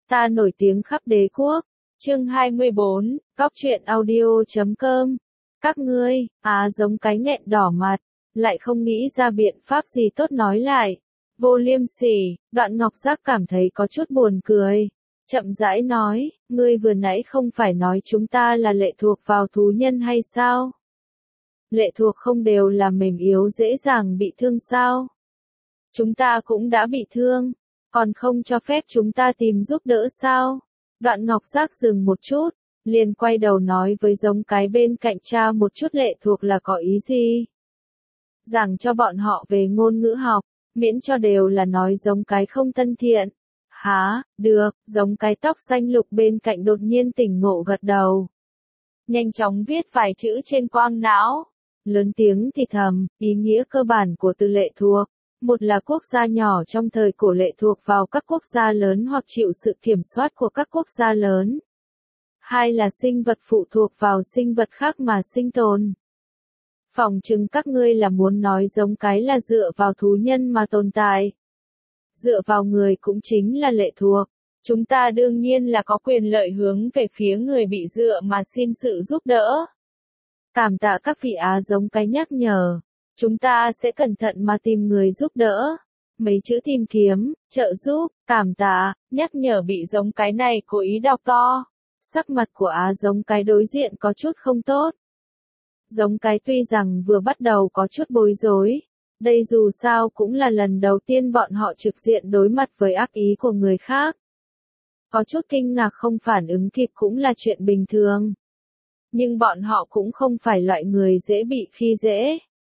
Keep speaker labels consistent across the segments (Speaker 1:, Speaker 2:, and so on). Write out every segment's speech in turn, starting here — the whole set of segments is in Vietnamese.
Speaker 1: Ta nổi tiếng khắp đế quốc. Chương 24, Góc truyện audio.com. Các ngươi, giống cái nghẹn đỏ mặt, lại không nghĩ ra biện pháp gì tốt nói lại. Vô liêm sỉ, Đoạn Ngọc Giác cảm thấy có chút buồn cười. Chậm rãi nói, ngươi vừa nãy không phải nói chúng ta là lệ thuộc vào thú nhân hay sao? Lệ thuộc không đều là mềm yếu dễ dàng bị thương sao? Chúng ta cũng đã bị thương, còn không cho phép chúng ta tìm giúp đỡ sao? Đoạn Ngọc Giác dừng một chút, liền quay đầu nói với giống cái bên cạnh cha một chút lệ thuộc là có ý gì? Giảng cho bọn họ về ngôn ngữ học, miễn cho đều là nói giống cái không thân thiện. Hả, được, giống cái tóc xanh lục bên cạnh đột nhiên tỉnh ngộ gật đầu. Nhanh chóng viết vài chữ trên quang não, lớn tiếng thì thầm, ý nghĩa cơ bản của từ lệ thuộc. Một là quốc gia nhỏ trong thời cổ lệ thuộc vào các quốc gia lớn hoặc chịu sự kiểm soát của các quốc gia lớn. Hai là sinh vật phụ thuộc vào sinh vật khác mà sinh tồn. Phỏng chừng các ngươi là muốn nói giống cái là dựa vào thú nhân mà tồn tại. Dựa vào người cũng chính là lệ thuộc. Chúng ta đương nhiên là có quyền lợi hướng về phía người bị dựa mà xin sự giúp đỡ. Cảm tạ các vị giống cái nhắc nhở. Chúng ta sẽ cẩn thận mà tìm người giúp đỡ. Mấy chữ tìm kiếm, trợ giúp, cảm tạ, nhắc nhở bị giống cái này cố ý đọc to. Sắc mặt của giống cái đối diện có chút không tốt. Giống cái tuy rằng vừa bắt đầu có chút bối rối. Đây dù sao cũng là lần đầu tiên bọn họ trực diện đối mặt với ác ý của người khác. Có chút kinh ngạc không phản ứng kịp cũng là chuyện bình thường. Nhưng bọn họ cũng không phải loại người dễ bị khi dễ.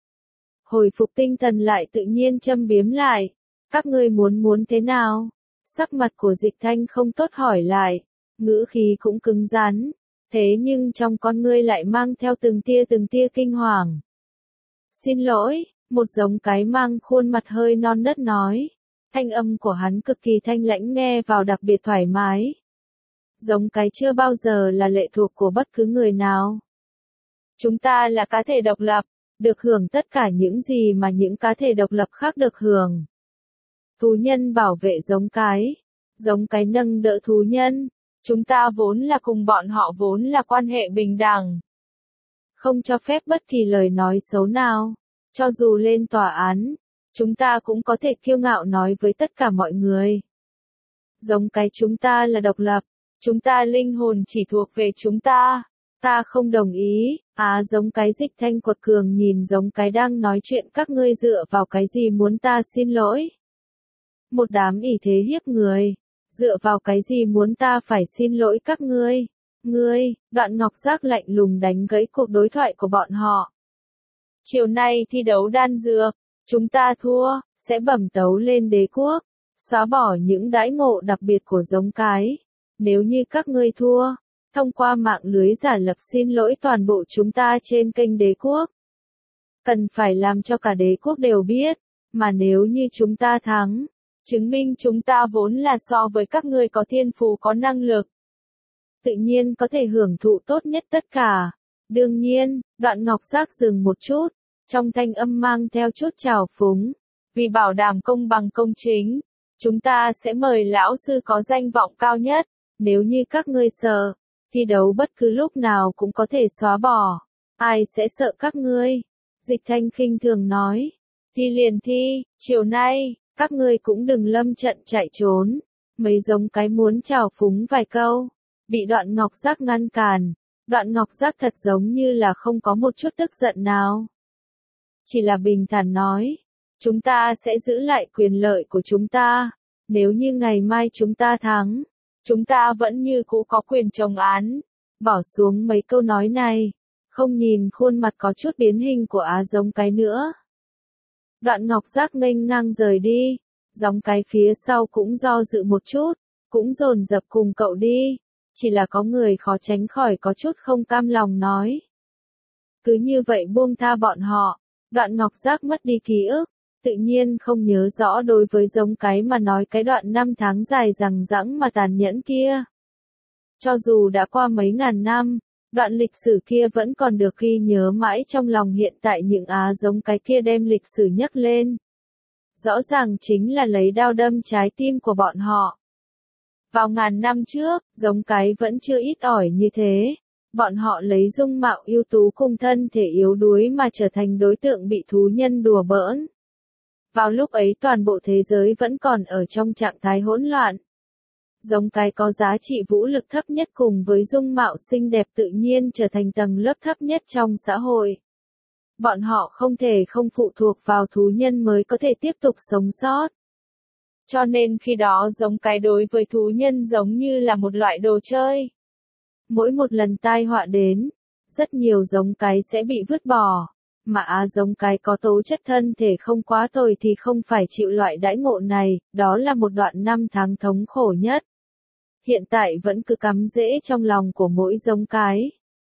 Speaker 1: Hồi phục tinh thần lại tự nhiên châm biếm lại. Các ngươi muốn thế nào? Sắc mặt của Dịch Thanh không tốt hỏi lại. Ngữ khí cũng cứng rắn. Thế nhưng trong con ngươi lại mang theo từng tia kinh hoàng. Xin lỗi, một giống cái mang khuôn mặt hơi non nớt nói. Thanh âm của hắn cực kỳ thanh lãnh nghe vào đặc biệt thoải mái. Giống cái chưa bao giờ là lệ thuộc của bất cứ người nào. Chúng ta là cá thể độc lập. Được hưởng tất cả những gì mà những cá thể độc lập khác được hưởng. Thú nhân bảo vệ giống cái nâng đỡ thú nhân, chúng ta vốn là cùng bọn họ vốn là quan hệ bình đẳng. Không cho phép bất kỳ lời nói xấu nào, cho dù lên tòa án, chúng ta cũng có thể kiêu ngạo nói với tất cả mọi người. Giống cái chúng ta là độc lập, chúng ta linh hồn chỉ thuộc về chúng ta. Ta không đồng ý, giống cái Dịch Thanh quật cường nhìn giống cái đang nói chuyện các ngươi dựa vào cái gì muốn ta xin lỗi. Một đám ỷ thế hiếp người, dựa vào cái gì muốn ta phải xin lỗi các ngươi. Đoạn Ngọc Giác lạnh lùng đánh gãy cuộc đối thoại của bọn họ. Chiều nay thi đấu đan dược, chúng ta thua, sẽ bẩm tấu lên đế quốc, xóa bỏ những đãi ngộ đặc biệt của giống cái. Nếu như các ngươi thua, thông qua mạng lưới giả lập xin lỗi toàn bộ chúng ta trên kênh đế quốc. Cần phải làm cho cả đế quốc đều biết, mà nếu như chúng ta thắng, chứng minh chúng ta vốn là so với các ngươi có thiên phú có năng lực. Tự nhiên có thể hưởng thụ tốt nhất tất cả. Đương nhiên, Đoạn Ngọc Giác dừng một chút, trong thanh âm mang theo chút trào phúng. Vì bảo đảm công bằng công chính, chúng ta sẽ mời lão sư có danh vọng cao nhất, nếu như các ngươi sợ. Thi đấu bất cứ lúc nào cũng có thể xóa bỏ. Ai sẽ sợ các ngươi? Dịch Thanh khinh thường nói. Thi liền thi, chiều nay, các ngươi cũng đừng lâm trận chạy trốn. Mấy giống cái muốn trào phúng vài câu. Bị Đoạn Ngọc Giác ngăn cản. Đoạn Ngọc Giác thật giống như là không có một chút tức giận nào. Chỉ là bình thản nói. Chúng ta sẽ giữ lại quyền lợi của chúng ta. Nếu như ngày mai chúng ta thắng. Chúng ta vẫn như cũ có quyền chống án. Bỏ xuống mấy câu nói này. Không nhìn khuôn mặt có chút biến hình của giống cái nữa. Đoạn Ngọc Giác nghênh ngang rời đi. Giống cái phía sau cũng do dự một chút. Cũng dồn dập cùng cậu đi. Chỉ là có người khó tránh khỏi có chút không cam lòng nói. Cứ như vậy buông tha bọn họ. Đoạn Ngọc Giác mất đi ký ức. Tự nhiên không nhớ rõ đối với giống cái mà nói cái đoạn năm tháng dài dằng dẵng mà tàn nhẫn kia. Cho dù đã qua mấy ngàn năm, đoạn lịch sử kia vẫn còn được ghi nhớ mãi trong lòng hiện tại những giống cái kia đem lịch sử nhắc lên. Rõ ràng chính là lấy đao đâm trái tim của bọn họ. Vào ngàn năm trước, giống cái vẫn chưa ít ỏi như thế. Bọn họ lấy dung mạo ưu tú cùng thân thể yếu đuối mà trở thành đối tượng bị thú nhân đùa bỡn. Vào lúc ấy toàn bộ thế giới vẫn còn ở trong trạng thái hỗn loạn. Giống cái có giá trị vũ lực thấp nhất cùng với dung mạo xinh đẹp tự nhiên trở thành tầng lớp thấp nhất trong xã hội. Bọn họ không thể không phụ thuộc vào thú nhân mới có thể tiếp tục sống sót. Cho nên khi đó giống cái đối với thú nhân giống như là một loại đồ chơi. Mỗi một lần tai họa đến, rất nhiều giống cái sẽ bị vứt bỏ. Mà giống cái có tố chất thân thể không quá tồi thì không phải chịu loại đãi ngộ này, đó là một đoạn năm tháng thống khổ nhất. Hiện tại vẫn cứ cắm rễ trong lòng của mỗi giống cái.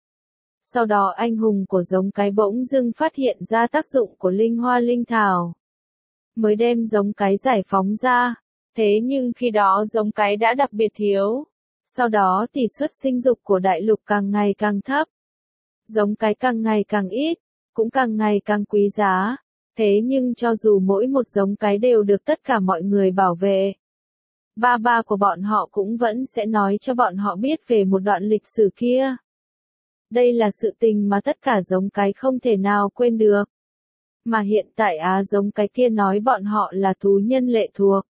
Speaker 1: Sau đó anh hùng của giống cái bỗng dưng phát hiện ra tác dụng của linh hoa linh thảo. Mới đem giống cái giải phóng ra. Thế nhưng khi đó giống cái đã đặc biệt thiếu. Sau đó tỷ suất sinh dục của đại lục càng ngày càng thấp. Giống cái càng ngày càng ít, cũng càng ngày càng quý giá. Thế nhưng cho dù mỗi một giống cái đều được tất cả mọi người bảo vệ, ba của bọn họ cũng vẫn sẽ nói cho bọn họ biết về một đoạn lịch sử kia. Đây là sự tình mà tất cả giống cái không thể nào quên được. Mà hiện tại giống cái kia nói bọn họ là thú nhân lệ thuộc.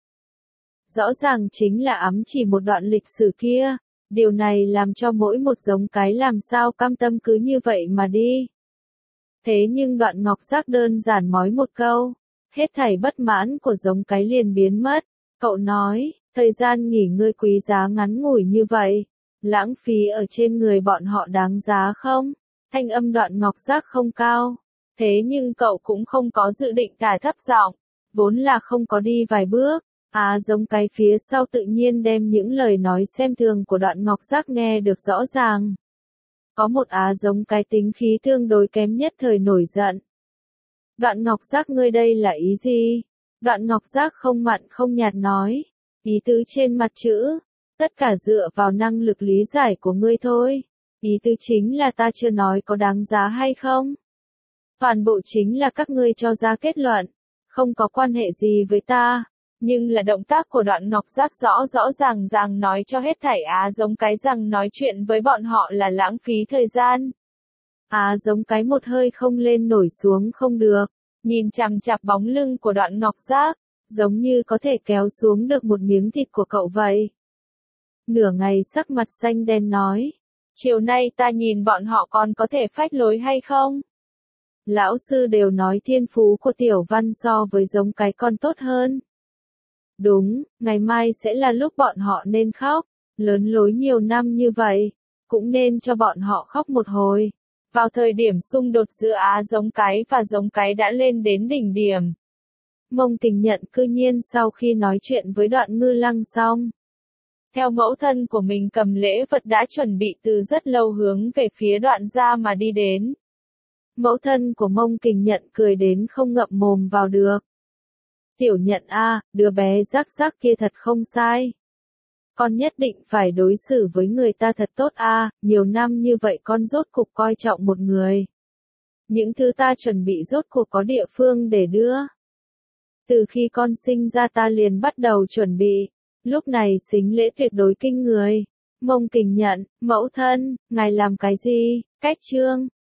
Speaker 1: Rõ ràng chính là ám chỉ một đoạn lịch sử kia. Điều này làm cho mỗi một giống cái làm sao cam tâm cứ như vậy mà đi. Thế nhưng Đoạn Ngọc Giác đơn giản nói một câu. Hết thảy bất mãn của giống cái liền biến mất. Cậu nói, thời gian nghỉ ngơi quý giá ngắn ngủi như vậy. Lãng phí ở trên người bọn họ đáng giá không? Thanh âm Đoạn Ngọc Giác không cao. Thế nhưng cậu cũng không có dự định thả thấp giọng. Vốn là không có đi vài bước. Giống cái phía sau tự nhiên đem những lời nói xem thường của Đoạn Ngọc Giác nghe được rõ ràng. Có một giống cái tính khí tương đối kém nhất thời nổi giận. Đoạn Ngọc Giác ngươi đây là ý gì? Đoạn Ngọc Giác không mặn không nhạt nói. Ý tứ trên mặt chữ. Tất cả dựa vào năng lực lý giải của ngươi thôi. Ý tứ chính là ta chưa nói có đáng giá hay không. Toàn bộ chính là các ngươi cho ra kết luận. Không có quan hệ gì với ta. Nhưng là động tác của Đoạn Ngọc Giác rõ ràng nói cho hết thảy giống cái rằng nói chuyện với bọn họ là lãng phí thời gian. Giống cái một hơi không lên nổi xuống không được. Nhìn chằm chằm bóng lưng của Đoạn Ngọc Giác. Giống như có thể kéo xuống được một miếng thịt của cậu vậy. Nửa ngày sắc mặt xanh đen nói. Chiều nay ta nhìn bọn họ còn có thể phách lối hay không? Lão sư đều nói thiên phú của Tiểu Văn so với giống cái con tốt hơn. Đúng, ngày mai sẽ là lúc bọn họ nên khóc. Lớn lối nhiều năm như vậy, cũng nên cho bọn họ khóc một hồi. Vào thời điểm xung đột giữa giống cái và giống cái đã lên đến đỉnh điểm. Mông Kình Nhận cư nhiên sau khi nói chuyện với Đoạn Ngư Lăng xong. Theo mẫu thân của mình cầm lễ vật đã chuẩn bị từ rất lâu hướng về phía Đoạn gia mà đi đến. Mẫu thân của Mông Kình Nhận cười đến không ngậm mồm vào được. Tiểu Nhận đứa bé rắc rắc kia thật không sai. Con nhất định phải đối xử với người ta thật tốt nhiều năm như vậy con rốt cục coi trọng một người. Những thứ ta chuẩn bị rốt cuộc có địa phương để đưa. Từ khi con sinh ra ta liền bắt đầu chuẩn bị. Lúc này sính lễ tuyệt đối kinh người. Mông Kình Nhận, mẫu thân, ngài làm cái gì? Cách trương.